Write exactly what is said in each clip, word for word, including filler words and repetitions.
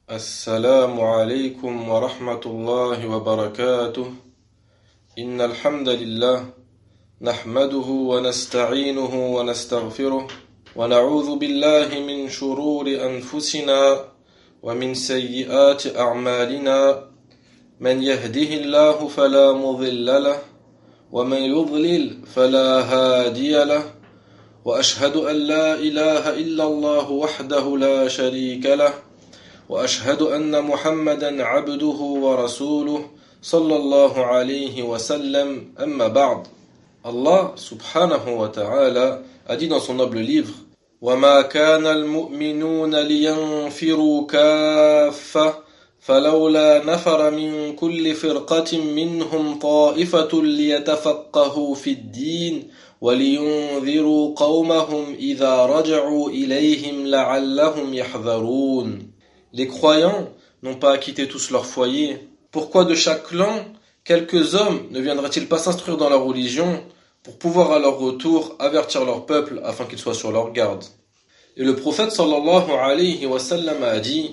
السلام عليكم ورحمة الله وبركاته. إن الحمد لله نحمده ونستعينه ونستغفره ونعوذ بالله من شرور أنفسنا ومن سيئات أعمالنا من يهده الله فلا مضل له ومن يضلل فلا هادي له وأشهد أن لا إله إلا الله وحده لا شريك له وأشهد أن محمدا عبده ورسوله صلى الله عليه وسلم أما بعد. Allah subhanahu wa ta'ala a dit dans son noble livre وَمَا كَانَ الْمُؤْمِنُونَ لِيَنْفِرُوا كَافَّةً فَلَوْلَا نَفَرَ مِنْ كُلِّ فِرْقَةٍ مِّنْهُمْ طَائِفَةٌ لِيَتَفَقَّهُوا فِي الدِّينِ وَلِيُنْذِرُوا قَوْمَهُمْ إِذَا رَجَعُوا إِلَيْهِمْ لَعَلَّهُمْ يَحْذَرُونَ. Les croyants n'ont pas à quitter tous leur foyer. Pourquoi de chaque clan, quelques hommes ne viendraient-ils pas s'instruire dans la religion pour pouvoir à leur retour avertir leur peuple afin qu'ils soient sur leur garde? Et le prophète sallallahu alayhi wa sallam a dit: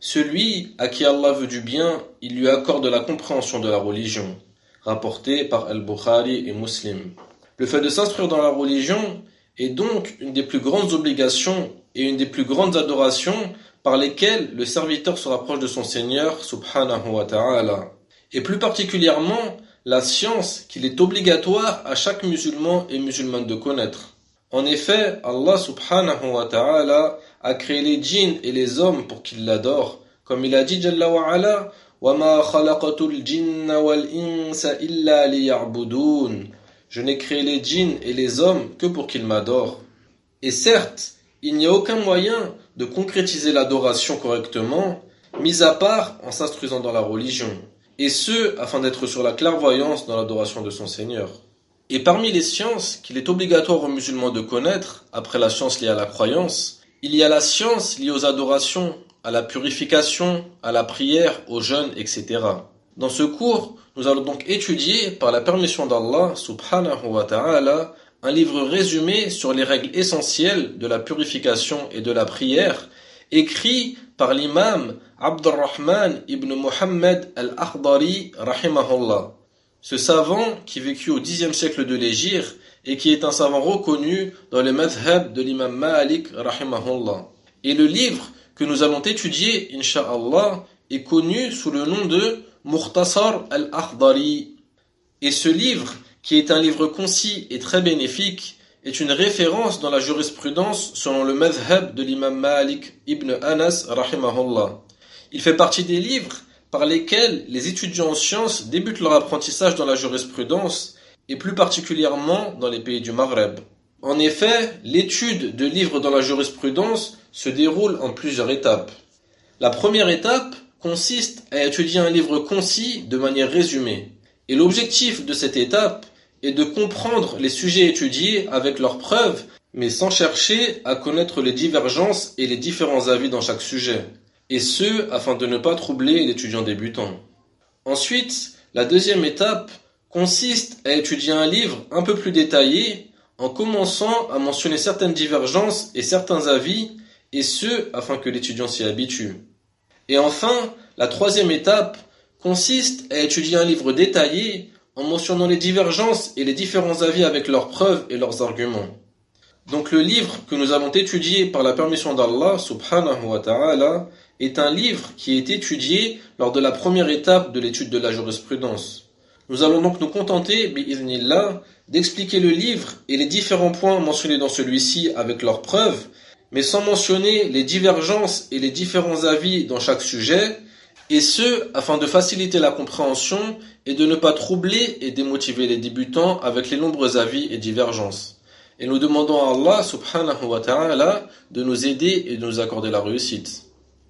celui à qui Allah veut du bien, il lui accorde la compréhension de la religion. Rapporté par Al-Bukhari et Muslim. Le fait de s'instruire dans la religion est donc une des plus grandes obligations et une des plus grandes adorations par lesquelles le serviteur se rapproche de son Seigneur subhanahu wa ta'ala. Et plus particulièrement, la science qu'il est obligatoire à chaque musulman et musulmane de connaître. En effet, Allah subhanahu wa ta'ala a créé les djinns et les hommes pour qu'ils l'adorent. Comme il a dit Jalla wa ala, وَمَا خَلَقَتُ الْجِنَّ وَالْإِنسَ إِلَّا لِيَعْبُدُونَ. Je n'ai créé les djinns et les hommes que pour qu'ils m'adorent. Et certes, il n'y a aucun moyen de concrétiser l'adoration correctement, mis à part en s'instruisant dans la religion, et ce, afin d'être sur la clairvoyance dans l'adoration de son Seigneur. Et parmi les sciences qu'il est obligatoire aux musulmans de connaître, après la science liée à la croyance, il y a la science liée aux adorations, à la purification, à la prière, au jeûne, et cetera. Dans ce cours, nous allons donc étudier, par la permission d'Allah, subhanahu wa ta'ala, un livre résumé sur les règles essentielles de la purification et de la prière, écrit par l'imam Abdurrahman ibn Muhammad al-Akhdari rahimahullah. Ce savant qui vécut au dixième siècle de l'Hégire et qui est un savant reconnu dans le madhhab de l'imam Malik rahimahullah. Et le livre que nous allons étudier, insha'Allah, est connu sous le nom de Mukhtasar al-Akhdari. Et ce livre, qui est un livre concis et très bénéfique, est une référence dans la jurisprudence selon le madhhab de l'imam Malik ibn Anas rahimahullah. Il fait partie des livres par lesquels les étudiants en sciences débutent leur apprentissage dans la jurisprudence et plus particulièrement dans les pays du Maghreb. En effet, l'étude de livres dans la jurisprudence se déroule en plusieurs étapes. La première étape consiste à étudier un livre concis de manière résumée. Et l'objectif de cette étape est de comprendre les sujets étudiés avec leurs preuves, mais sans chercher à connaître les divergences et les différents avis dans chaque sujet. Et ce, afin de ne pas troubler l'étudiant débutant. Ensuite, la deuxième étape consiste à étudier un livre un peu plus détaillé, en commençant à mentionner certaines divergences et certains avis, et ce, afin que l'étudiant s'y habitue. Et enfin, la troisième étape consiste à étudier un livre détaillé en mentionnant les divergences et les différents avis avec leurs preuves et leurs arguments. Donc le livre que nous allons étudier par la permission d'Allah subhanahu wa ta'ala est un livre qui est étudié lors de la première étape de l'étude de la jurisprudence. Nous allons donc nous contenter, bi'idhnillah, d'expliquer le livre et les différents points mentionnés dans celui-ci avec leurs preuves, mais sans mentionner les divergences et les différents avis dans chaque sujet, et ce, afin de faciliter la compréhension et de ne pas troubler et démotiver les débutants avec les nombreux avis et divergences. Et nous demandons à Allah subhanahu wa ta'ala de nous aider et de nous accorder la réussite.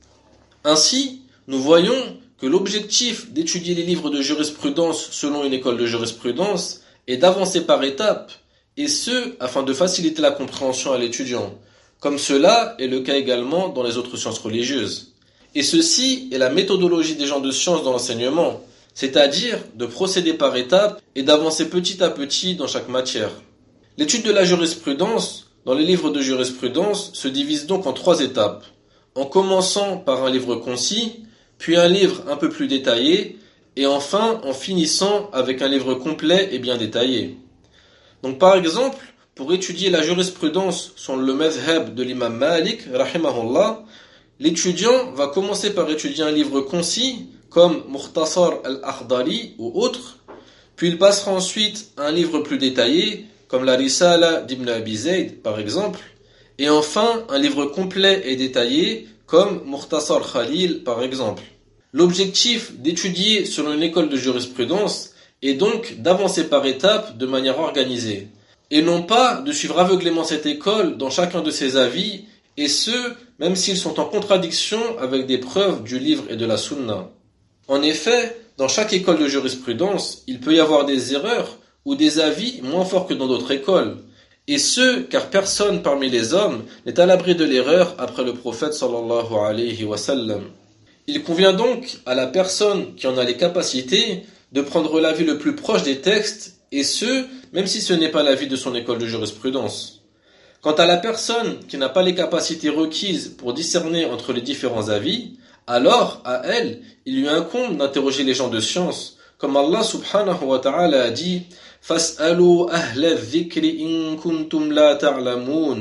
Ainsi, nous voyons que l'objectif d'étudier les livres de jurisprudence selon une école de jurisprudence est d'avancer par étapes, et ce, afin de faciliter la compréhension à l'étudiant, comme cela est le cas également dans les autres sciences religieuses. Et ceci est la méthodologie des gens de science dans l'enseignement, c'est-à-dire de procéder par étapes et d'avancer petit à petit dans chaque matière. L'étude de la jurisprudence, dans les livres de jurisprudence, se divise donc en trois étapes. en commençant par un livre concis, puis un livre un peu plus détaillé, et enfin en finissant avec un livre complet et bien détaillé. Donc par exemple, pour étudier la jurisprudence sur le madhhab de l'imam Malik, rahimahullah, l'étudiant va commencer par étudier un livre concis, comme Mukhtasar al-Akhdari ou autre, puis il passera ensuite à un livre plus détaillé, comme la Risala d'Ibn Abi Zayd par exemple, et enfin un livre complet et détaillé, comme Mukhtasar Khalil par exemple. L'objectif d'étudier selon une école de jurisprudence est donc d'avancer par étapes de manière organisée, et non pas de suivre aveuglément cette école dans chacun de ses avis, et ce, même s'ils sont en contradiction avec des preuves du livre et de la sunna. En effet, dans chaque école de jurisprudence, il peut y avoir des erreurs ou des avis moins forts que dans d'autres écoles, et ce, car personne parmi les hommes n'est à l'abri de l'erreur après le prophète sallallahu alayhi wa sallam. Il convient donc à la personne qui en a les capacités de prendre l'avis le plus proche des textes, et ce, même si ce n'est pas l'avis de son école de jurisprudence. Quant à la personne qui n'a pas les capacités requises pour discerner entre les différents avis, alors, à elle, il lui incombe d'interroger les gens de science, comme Allah subhanahu wa ta'ala a dit « Fas'alu ahla dhikri in kuntum la ta'lamoun »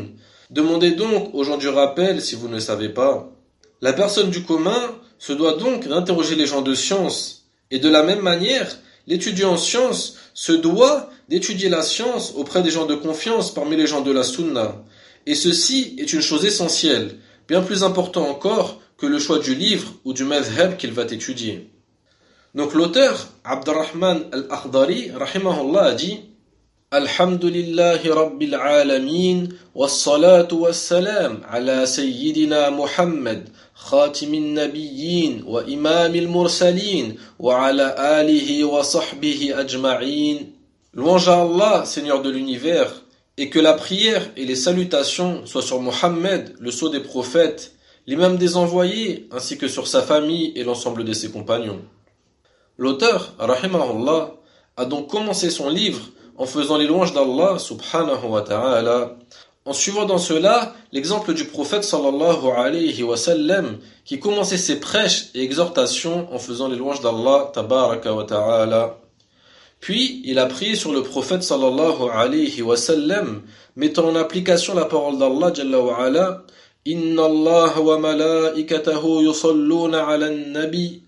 Demandez donc aux gens du rappel si vous ne savez pas. La personne du commun se doit donc d'interroger les gens de science, et de la même manière, l'étudiant en science se doit d'étudier la science auprès des gens de confiance parmi les gens de la sunna. Et ceci est une chose essentielle, bien plus important encore que le choix du livre ou du madhhab qu'il va étudier. Donc l'auteur, Abdurrahman al-Akhdari, rahimahullah, a dit Alhamdulillahi Rabbil Alamin, wassalatu wassalam ala Sayyidina Muhammad, khatimin nabiyyin wa imamil mursalin, wa ala alihi wa sahbihi ajma'in. Louange à Allah, Seigneur de l'univers, et que la prière et les salutations soient sur Mohammed, le sceau des prophètes, l'imam des envoyés, ainsi que sur sa famille et l'ensemble de ses compagnons. L'auteur, rahimahullah, a donc commencé son livre en faisant les louanges d'Allah, subhanahu wa ta'ala, en suivant dans cela l'exemple du prophète sallallahu alayhi wa sallam, qui commençait ses prêches et exhortations en faisant les louanges d'Allah, tabaraka wa ta'ala. Puis, il a prié sur le prophète sallallahu alayhi wa sallam, mettant en application la parole d'Allah, jalla wa ala, Inna Allah wa malaikatahu yusalluna ala nabi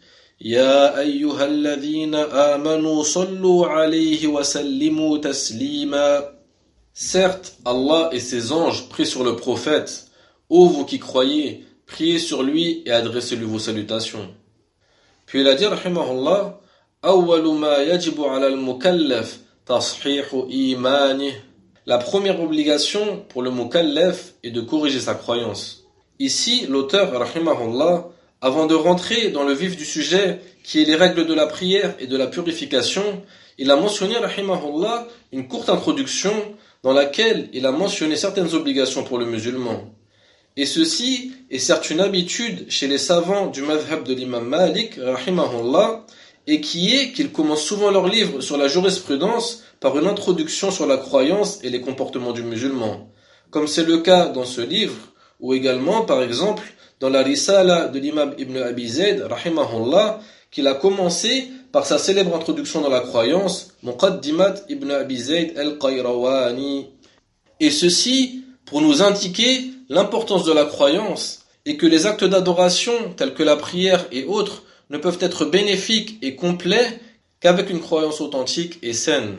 Ya ayyuhalladhina amanu sallu alayhi wa sallimu taslima. Certes, Allah et ses anges prient sur le prophète. Ô vous qui croyez, priez sur lui et adressez-lui vos salutations. Puis il a dit, rahimahullah, Awwalu ma yajibu ala al-mukallaf tashihu imanih. La première obligation pour le mukallaf est de corriger sa croyance. Ici, l'auteur, rahimahullah, avant de rentrer dans le vif du sujet, qui est les règles de la prière et de la purification, il a mentionné, rahimahullah, une courte introduction dans laquelle il a mentionné certaines obligations pour le musulman. Et ceci est certes une habitude chez les savants du madhhab de l'imam Malik, rahimahullah, et qui est qu'ils commencent souvent leurs livres sur la jurisprudence par une introduction sur la croyance et les comportements du musulman, comme c'est le cas dans ce livre, ou également, par exemple, dans la Risala de l'imam Ibn Abi Zayd, rahimahullah, qu'il a commencé par sa célèbre introduction dans la croyance, Muqaddimat Ibn Abi Zayd al-Qayrawani. Et ceci pour nous indiquer l'importance de la croyance et que les actes d'adoration tels que la prière et autres ne peuvent être bénéfiques et complets qu'avec une croyance authentique et saine.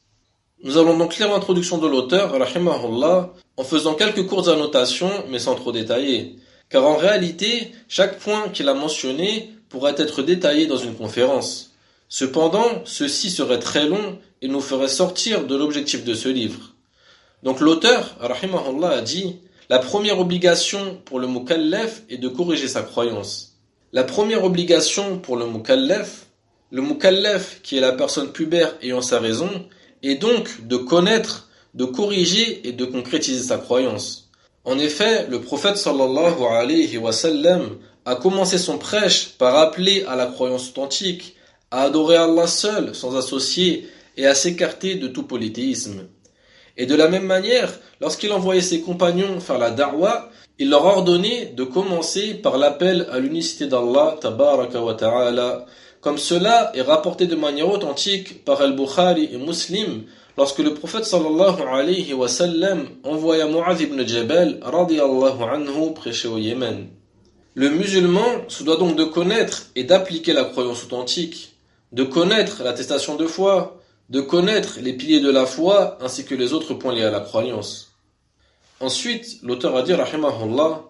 Nous allons donc lire l'introduction de l'auteur, rahimahullah, en faisant quelques courtes annotations, mais sans trop détailler. Car en réalité, chaque point qu'il a mentionné pourrait être détaillé dans une conférence. Cependant, ceci serait très long et nous ferait sortir de l'objectif de ce livre. Donc l'auteur, rahimahullah, a dit « La première obligation pour le mukallaf est de corriger sa croyance. » La première obligation pour le mukallaf, le mukallaf qui est la personne pubère ayant sa raison, est donc de connaître, de corriger et de concrétiser sa croyance. En effet, le prophète sallallahu alayhi wa sallam a commencé son prêche par appeler à la croyance authentique, à adorer Allah seul, sans associer, et à s'écarter de tout polythéisme. Et de la même manière, lorsqu'il envoyait ses compagnons faire la da'wa, il leur ordonnait de commencer par l'appel à l'unicité d'Allah, tabaraka wa ta'ala, comme cela est rapporté de manière authentique par Al-Bukhari et Muslim, lorsque le prophète sallallahu alayhi wa sallam envoya Mu'adh ibn Jabal radiyallahu anhu prêcher au Yémen. Le musulman se doit donc de connaître et d'appliquer la croyance authentique, de connaître l'attestation de foi, de connaître les piliers de la foi ainsi que les autres points liés à la croyance. Ensuite, l'auteur a dit rahimahullah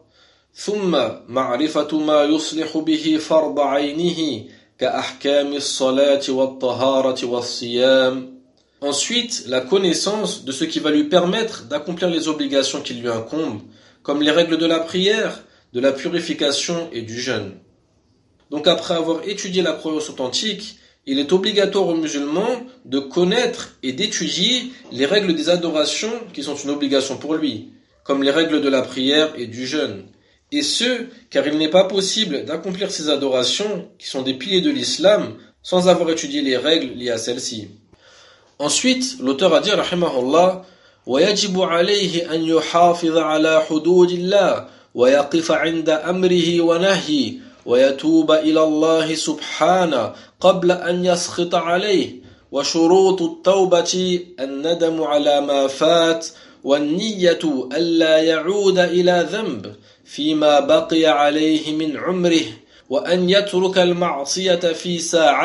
ثم معرفة ما يصلح به فرض عينه كأحكام الصلاة والطهارة والصيام. Ensuite, la connaissance de ce qui va lui permettre d'accomplir les obligations qui lui incombent, comme les règles de la prière, de la purification et du jeûne. Donc après avoir étudié la croyance authentique, il est obligatoire aux musulmans de connaître et d'étudier les règles des adorations qui sont une obligation pour lui, comme les règles de la prière et du jeûne. Et ce, car il n'est pas possible d'accomplir ces adorations, qui sont des piliers de l'islam, sans avoir étudié les règles liées à celles-ci. Ensuite, l'auteur a dit, rahimahullah, وَيَجِبُ عَلَيْهِ أَنْ يُحَافِظَ عَلَى حُدُودِ اللَّهِ وَيَقِفَ عِنْدَ أَمْرِهِ وَنَهْيِهِ وَيَتُوبَ إِلَى الله سبحانه قبل أن يسخط عليه وشروط التوبة الندم على ما فات والنية ألا يعود إلى ذنب فيما بقي عليه من عمره وأن يترك المعصية في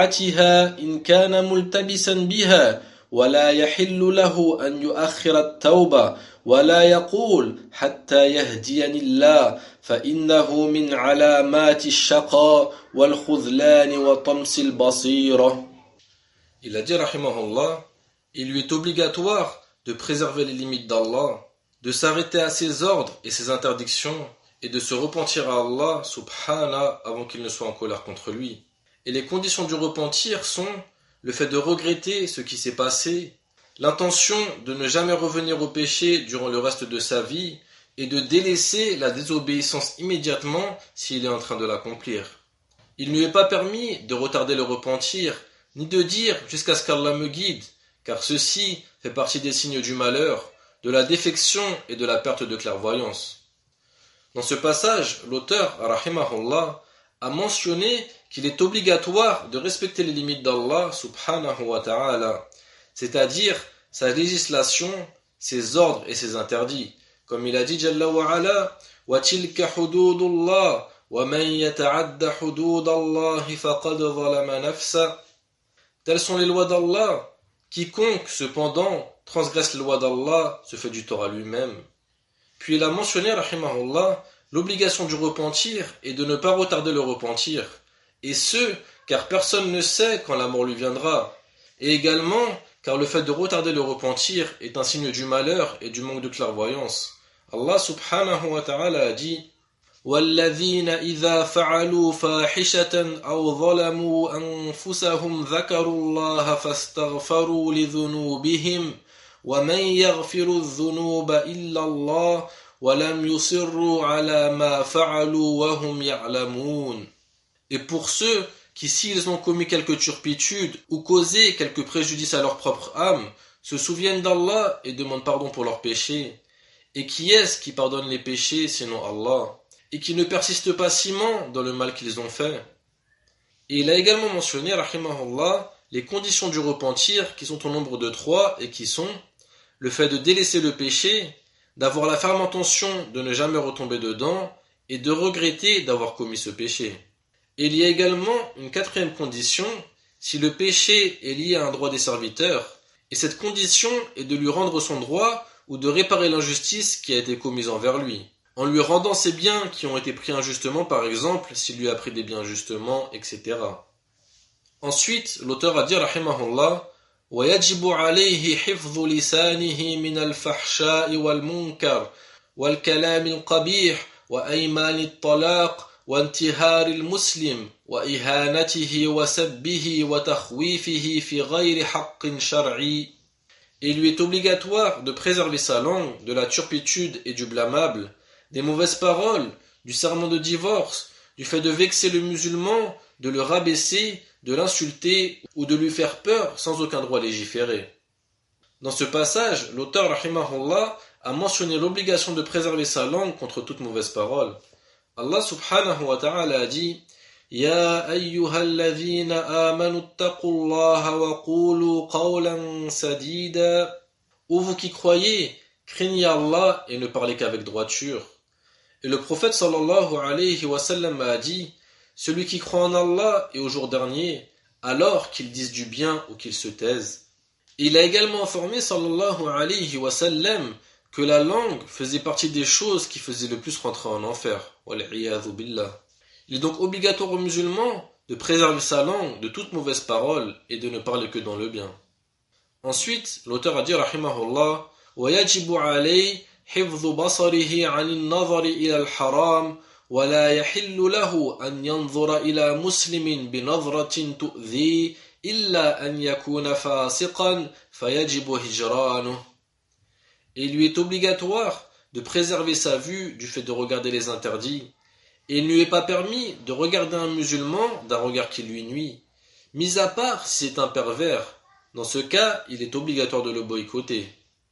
ساعتها إن كان ملتبسا بها ولا يحل له أن يؤخر التوبة ولا يقول حتى يهديني الله فإنه من علامات الشقاء والخذلان وطمس البصيرة. Il a dit rahimahullah, il lui est obligatoire de préserver les limites d'Allah, de s'arrêter à ses ordres et ses interdictions et de se repentir à Allah subhana avant qu'il ne soit en colère contre lui. Et les conditions du repentir sont le fait de regretter ce qui s'est passé, l'intention de ne jamais revenir au péché durant le reste de sa vie et de délaisser la désobéissance immédiatement s'il est en train de l'accomplir. Il ne lui est pas permis de retarder le repentir, ni de dire jusqu'à ce qu'Allah me guide, car ceci fait partie des signes du malheur, de la défection et de la perte de clairvoyance. Dans ce passage, l'auteur, rahimahullah, a mentionné qu'il est obligatoire de respecter les limites d'Allah subhanahu wa ta'ala, c'est-à-dire sa législation, ses ordres et ses interdits. Comme il a dit Jalla wa ala, wa tilka hududullah wa man yata'adda hududallahi faqad zalama nafsa. Telles sont les lois d'Allah. Quiconque, cependant, transgresse les lois d'Allah se fait du tort à lui-même. Puis il a mentionné, rahimahullah, l'obligation du repentir et de ne pas retarder le repentir. Et ce, car personne ne sait quand la mort lui viendra. Et également, car le fait de retarder le repentir est un signe du malheur et du manque de clairvoyance. Allah subhanahu wa ta'ala a dit وَالَّذِينَ إِذَا فَعَلُوا فَاحِشَةً أَوْ ظَلَمُوا أَنفُسَهُمْ ذَكَرُوا اللَّهَ فَاسْتَغْفَرُوا لِذُنُوبِهِمْ وَمَنْ يَغْفِرُ الذُّنُوبَ إِلَّا اللَّهُ وَلَمْ يُصِرُّوا عَلَى مَا فَعَلُوا وَهُمْ يَعْلَمُونَ. Et pour ceux qui, s'ils ont commis quelque turpitude ou causé quelque préjudice à leur propre âme, se souviennent d'Allah et demandent pardon pour leurs péchés. Et qui est-ce qui pardonne les péchés sinon Allah, et qui ne persiste pas ciment dans le mal qu'ils ont fait? Et il a également mentionné, rahimahullah, les conditions du repentir qui sont au nombre de trois et qui sont le fait de délaisser le péché, d'avoir la ferme intention de ne jamais retomber dedans et de regretter d'avoir commis ce péché. Et il y a également une quatrième condition, si le péché est lié à un droit des serviteurs, et cette condition est de lui rendre son droit ou de réparer l'injustice qui a été commise envers lui, en lui rendant ses biens qui ont été pris injustement, par exemple, s'il lui a pris des biens injustement, et cetera. Ensuite, l'auteur a dit, rahimahullah, وَيَجِبُ عَلَيْهِ حِفْظُ لِسَانِهِ مِنَ الْفَحْشَاءِ وَالْمُنكَرِ وَالْكَلَامِ الْقَبِيحِ وَأَيْمَانِ الطَّلَاقِ وانتهار المسلم وإهانته وسبه وتخويفه في غير حق شرعي. Et il lui est obligatoire de préserver sa langue de la turpitude et du blâmable, des mauvaises paroles, du serment de divorce, du fait de vexer le musulman, de le rabaisser, de l'insulter ou de lui faire peur sans aucun droit légiféré. Dans ce passage, l'auteur rahimahullah a mentionné l'obligation de préserver sa langue contre toute mauvaise parole. Allah subhanahu wa ta'ala a dit Ya ayyuhalladhina amanu attaqullaha wa qulu qawlan sadida. Ô vous qui croyez, craignez Allah et ne parlez qu'avec droiture. Et le prophète sallallahu alayhi wa sallam a dit Celui qui croit en Allah et au jour dernier, alors qu'il dise du bien ou qu'il se taise. Et il a également informé sallallahu alayhi wa sallam que la langue faisait partie des choses qui faisaient le plus rentrer en enfer. Wal'iyadhu billah. Il est donc obligatoire aux musulmans de préserver sa langue de toute mauvaise parole et de ne parler que dans le bien. Ensuite, l'auteur a dit rahimahullah وَيَجِبُ عَلَيْهِ حِفْظُ بَصَرِهِ عَنِ النَّظَرِ إِلَى الْحَرَامِ وَلَا يَحِلُّ لَهُ أَنْ يَنْظُرَ إِلَى مُسْلِمٍ بِنَظْرَةٍ تُؤْذِي إِلَّا أَنْ يَكُونَ فَاسِقًا فَيَجِبُ هِجْرَانُهُ. Et il lui est obligatoire de préserver sa vue du fait de regarder les interdits. Et il ne lui est pas permis de regarder un musulman d'un regard qui lui nuit, mis à part si c'est un pervers. Dans ce cas, il est obligatoire de le boycotter.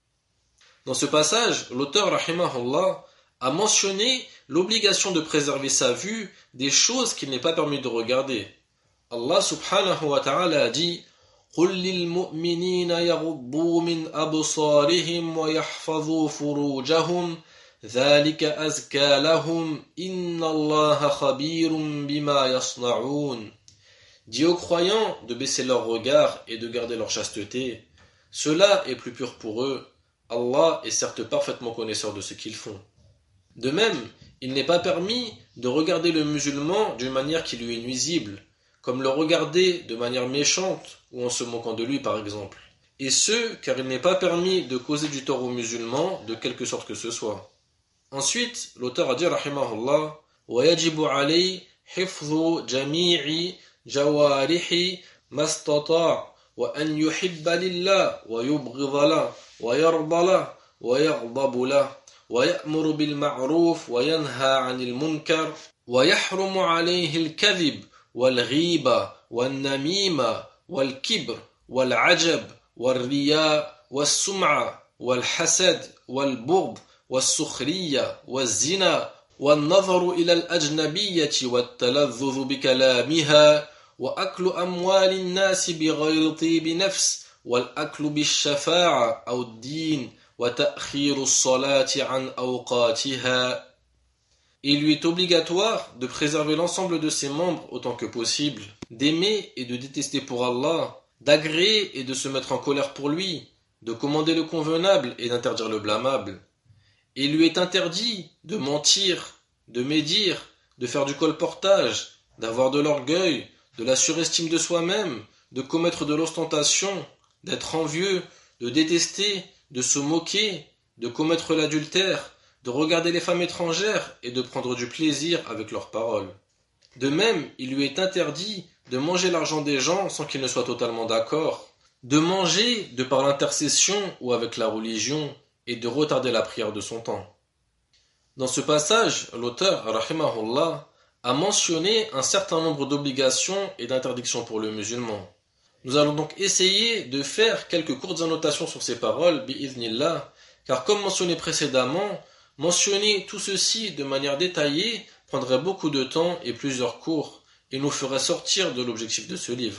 Dans ce passage, l'auteur rahimahullah a mentionné l'obligation de préserver sa vue des choses qu'il n'est pas permis de regarder. Allah subhanahu wa ta'ala a dit قُلْ لِلْمُؤْمِنِينَ يَغُضُّوا مِنْ أَبْصَارِهِمْ وَيَحْفَظُوا فُرُوجَهُمْ ذَلِكَ أَزْكَى لَهُمْ إِنَّ اللَّهَ خَبِيرٌ بِمَا يَصْنَعُونَ. Dis aux croyants de baisser leur regard et de garder leur chasteté. Cela est plus pur pour eux. Allah est certes parfaitement connaisseur de ce qu'ils font. De même, il n'est pas permis de regarder le musulman d'une manière qui lui est nuisible, comme le regarder de manière méchante ou en se moquant de lui par exemple. Et ce, car il n'est pas permis de causer du tort aux musulmans de quelque sorte que ce soit. Ensuite, l'auteur a dit rahimahullah وَيَجِبُ عَلَيْهِ حِفْظُ جَمِيعِ جَوَارِحِ مَا اسْتَطَاعَ وَأَنْ يُحِبَّ لِلَّهِ وَيُبْغِضَ لَهُ وَيَرْضَى لَهُ وَيَغْضَبُ لَهُ وَيَأْمُرُ بِالْمَعْرُوفِ وَيَنْهَى عَنِ الْمُنكَرِ وَيَحْرُمُ عَلَيْهِ الْكَذِبَ وَالْغِيبَةَ وَالنَّمِيمَةَ وَالْكِبْرَ وَالْعَجَبَ وَالرِّيَاءَ وَالسُّمْعَةَ وَالْحَسَدَ وَالْبُغْضَ والسخرية والزنا والنظر إلى الأجنبية والتلذذ بكلامها وأكل أموال الناس بغير طيب نفس والأكل بالشفاعة أو الدين وتأخير الصلاة عن أوقاتها. Il lui est obligatoire de préserver l'ensemble de ses membres autant que possible, d'aimer et de détester pour Allah, d'agréer et de se mettre en colère pour lui, de commander le convenable et d'interdire le blâmable. Et il lui est interdit de mentir, de médire, de faire du colportage, d'avoir de l'orgueil, de la surestime de soi-même, de commettre de l'ostentation, d'être envieux, de détester, de se moquer, de commettre l'adultère, de regarder les femmes étrangères et de prendre du plaisir avec leurs paroles. De même, il lui est interdit de manger l'argent des gens sans qu'ils ne soient totalement d'accord, de manger de par l'intercession ou avec la religion, et de retarder la prière de son temps. Dans ce passage, l'auteur, rahimahullah, a mentionné un certain nombre d'obligations et d'interdictions pour le musulman. Nous allons donc essayer de faire quelques courtes annotations sur ces paroles, bi'idhnillah, car comme mentionné précédemment, mentionner tout ceci de manière détaillée prendrait beaucoup de temps et plusieurs cours, et nous ferait sortir de l'objectif de ce livre.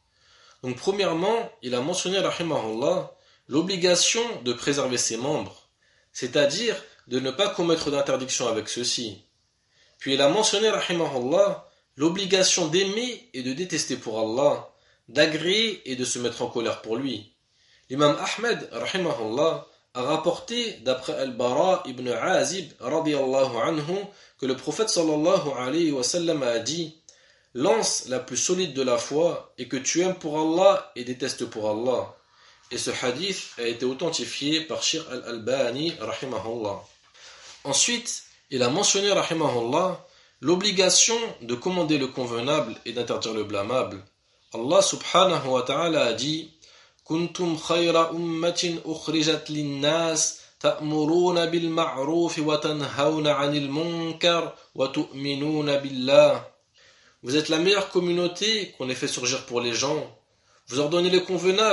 Donc premièrement, il a mentionné, rahimahullah, l'obligation de préserver ses membres, c'est-à-dire de ne pas commettre d'interdiction avec ceux-ci. Puis il a mentionné, rahimahullah, l'obligation d'aimer et de détester pour Allah, d'agréer et de se mettre en colère pour lui. L'imam Ahmed, rahimahullah, a rapporté d'après Al-Bara ibn Azib, radiyallahu anhu, que le prophète sallallahu alayhi wa sallam a dit « Lance la plus solide de la foi et que tu aimes pour Allah et détestes pour Allah. » Et ce hadith a été authentifié par Sheikh Al-Albani, rahimahullah. Ensuite, il a mentionné, rahimahullah, l'obligation de commander le convenable et d'interdire le blâmable. Allah subhanahu wa ta'ala a dit Kuntum khayra ummatin ukhrijat linnas ta'muruna bil ma'ruf wa tanhawna 'anil munkar wa tu'minuna billah. Vous êtes la meilleure communauté qu'on ait fait surgir pour les gens. Vous ordonnez le convenable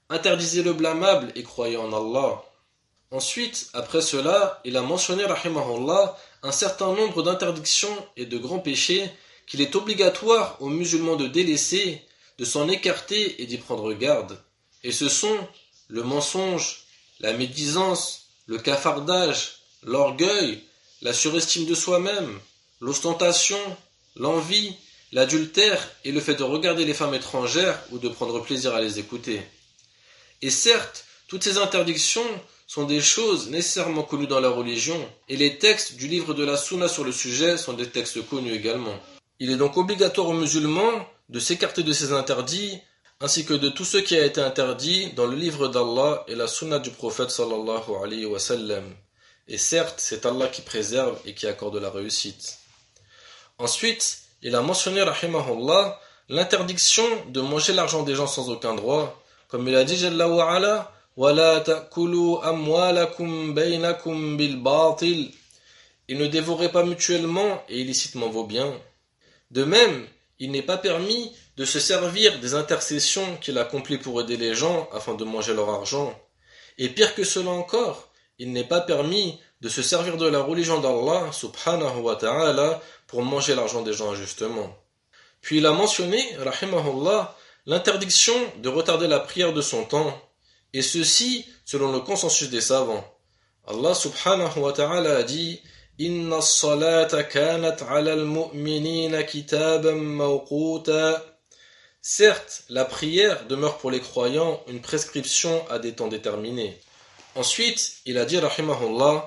interdisez le blâmable et croyez en Allah. Ensuite, après cela, il a mentionné, rahimahullah, un certain nombre d'interdictions et de grands péchés qu'il est obligatoire aux musulmans de délaisser, de s'en écarter et d'y prendre garde. Et ce sont le mensonge, la médisance, le cafardage, l'orgueil, la surestime de soi-même, l'ostentation, l'envie, l'adultère et le fait de regarder les femmes étrangères ou de prendre plaisir à les écouter. Et certes, toutes ces interdictions sont des choses nécessairement connues dans la religion, et les textes du livre de la Sunna sur le sujet sont des textes connus également. Il est donc obligatoire aux musulmans de s'écarter de ces interdits, ainsi que de tout ce qui a été interdit dans le livre d'Allah et la Sunna du prophète sallallahu alayhi wa sallam. Et certes, c'est Allah qui préserve et qui accorde la réussite. Ensuite, il a mentionné, rahimahullah, l'interdiction de manger l'argent des gens sans aucun droit, comme il a dit Jalla wa ala, وَلَا تَأْكُلُوا أَمْوَالَكُمْ بَيْنَكُمْ بِالْبَاطِلِ. Et ne dévorez pas mutuellement et illicitement vos biens. De même, il n'est pas permis de se servir des intercessions qu'il accomplit pour aider les gens afin de manger leur argent. Et pire que cela encore, il n'est pas permis de se servir de la religion d'Allah subhanahu wa ta'ala pour manger l'argent des gens injustement. Puis il a mentionné, rahimahullah, l'interdiction de retarder la prière de son temps, et ceci selon le consensus des savants. Allah subhanahu wa ta'ala a dit Inna as-salata kanat 'ala al-mu'minina kitaban mawquta. Certes, la prière demeure pour les croyants une prescription à des temps déterminés. Ensuite, il a dit rahimahullah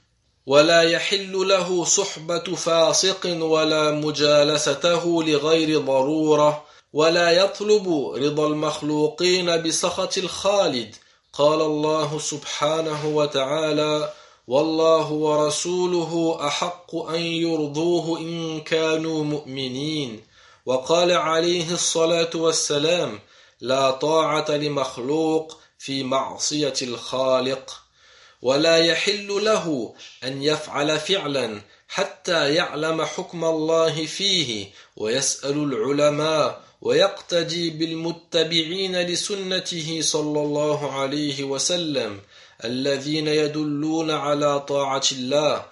ولا يحل له صحبة فاسق ولا مجالسته لغير ضرورة ولا يطلب رضا المخلوقين بسخط الخالد قال الله سبحانه وتعالى والله ورسوله أحق أن يرضوه إن كانوا مؤمنين وقال عليه الصلاة والسلام لا طاعة لمخلوق في معصية الخالق ولا يحل له أن يفعل فعلا حتى يعلم حكم الله فيه ويسأل العلماء ويقتدي بالمتبعين لسنته صلى الله عليه وسلم الذين يدلون على طاعة الله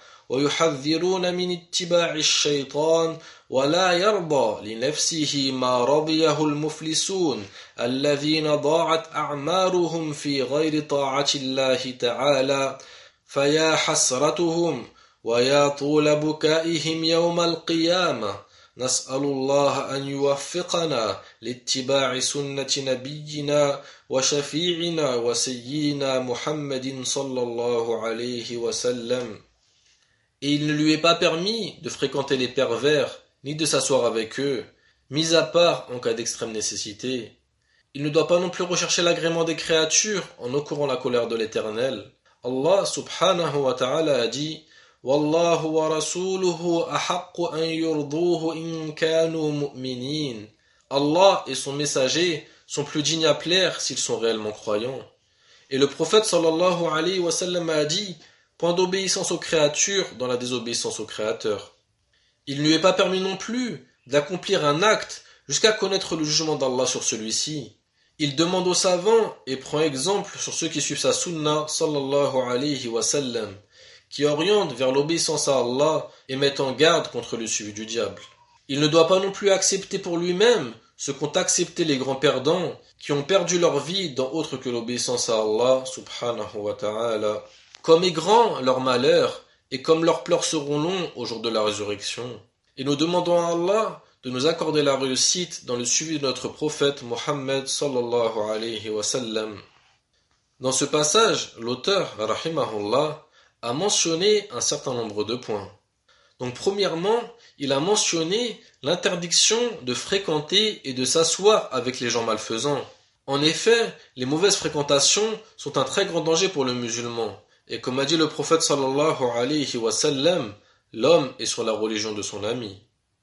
ويحذرون من اتباع الشيطان ولا يرضى لنفسه ما رضيه المفلسون الذين ضاعت أعمارهم في غير طاعة الله تعالى فيا حسرتهم ويا طول بكائهم يوم القيامة نسأل الله أن يوفقنا لاتباع سنة نبينا وشفيعنا وسيدنا محمد صلى الله عليه وسلم. Et il ne lui est pas permis de fréquenter les pervers, ni de s'asseoir avec eux, mis à part en cas d'extrême nécessité. Il ne doit pas non plus rechercher l'agrément des créatures en encourant la colère de l'Éternel. Allah subhanahu wa ta'ala a dit Wallahu wa rasuluhu ahaqqu an yurduhu in kanu mu'minin. Allah et son messager sont plus dignes à plaire s'ils sont réellement croyants. Et le prophète sallallahu alayhi wa sallam a dit point d'obéissance aux créatures dans la désobéissance au Créateur. Il ne lui est pas permis non plus d'accomplir un acte jusqu'à connaître le jugement d'Allah sur celui-ci. Il demande aux savants et prend exemple sur ceux qui suivent sa sunna sallallahu alayhi wa sallam, qui orientent vers l'obéissance à Allah et mettent en garde contre le suivi du diable. Il ne doit pas non plus accepter pour lui-même ce qu'ont accepté les grands perdants qui ont perdu leur vie dans autre que l'obéissance à Allah subhanahu wa ta'ala. Comme est grand leur malheur, et comme leurs pleurs seront longs au jour de la résurrection. Et nous demandons à Allah de nous accorder la réussite dans le suivi de notre prophète Mohammed sallallahu alayhi wa sallam. Dans ce passage, l'auteur, rahimahullah, a mentionné un certain nombre de points. Donc premièrement, il a mentionné l'interdiction de fréquenter et de s'asseoir avec les gens malfaisants. En effet, les mauvaises fréquentations sont un très grand danger pour le musulman. Et comme a dit le prophète sallallahu alayhi wa sallam, l'homme est sur la religion de son ami.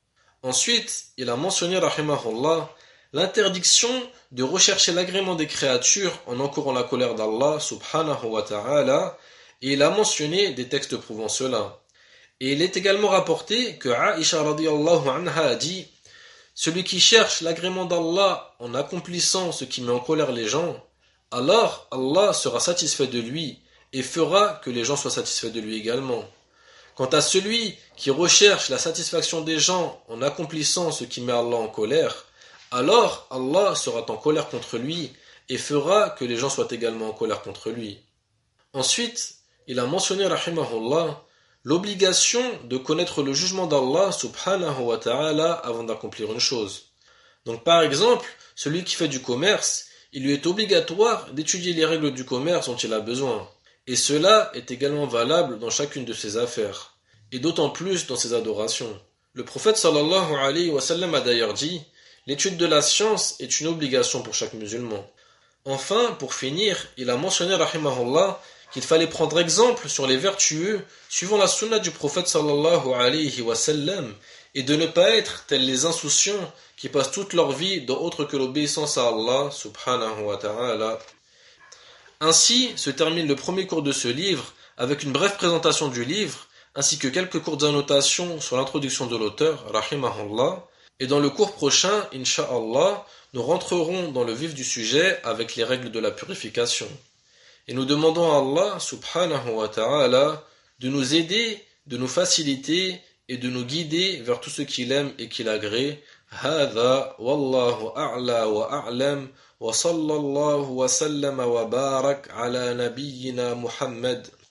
Ensuite, il a mentionné, rahimahullah, l'interdiction de rechercher l'agrément des créatures en encourant la colère d'Allah subhanahu wa ta'ala, et il a mentionné des textes prouvant cela. Et il est également rapporté que Aïcha radiyallahu anha a dit « Celui qui cherche l'agrément d'Allah en accomplissant ce qui met en colère les gens, alors Allah sera satisfait de lui et fera que les gens soient satisfaits de lui également. Quant à celui qui recherche la satisfaction des gens en accomplissant ce qui met Allah en colère, alors Allah sera en colère contre lui et fera que les gens soient également en colère contre lui. Ensuite, il a mentionné, rahimahullah, l'obligation de connaître le jugement d'Allah subhanahu wa ta'ala avant d'accomplir une chose. Donc par exemple, celui qui fait du commerce, il lui est obligatoire d'étudier les règles du commerce dont il a besoin. Et cela est également valable dans chacune de ses affaires, et d'autant plus dans ses adorations. Le prophète sallallahu alayhi wa sallam a d'ailleurs dit « L'étude de la science est une obligation pour chaque musulman ». Enfin, pour finir, il a mentionné rahimahullah qu'il fallait prendre exemple sur les vertueux suivant la sunna du prophète sallallahu alayhi wa sallam et de ne pas être tels les insouciants qui passent toute leur vie dans autre que l'obéissance à Allah subhanahu wa ta'ala. Ainsi se termine le premier cours de ce livre avec une brève présentation du livre ainsi que quelques courtes annotations sur l'introduction de l'auteur, rahimahullah. Et dans le cours prochain, incha'Allah, nous rentrerons dans le vif du sujet avec les règles de la purification. Et nous demandons à Allah subhanahu wa ta'ala de nous aider, de nous faciliter et de nous guider vers tout ce qu'il aime et qu'il agrée. هذا والله أعلى وأعلم وصلى الله وسلم وبارك على نبينا محمد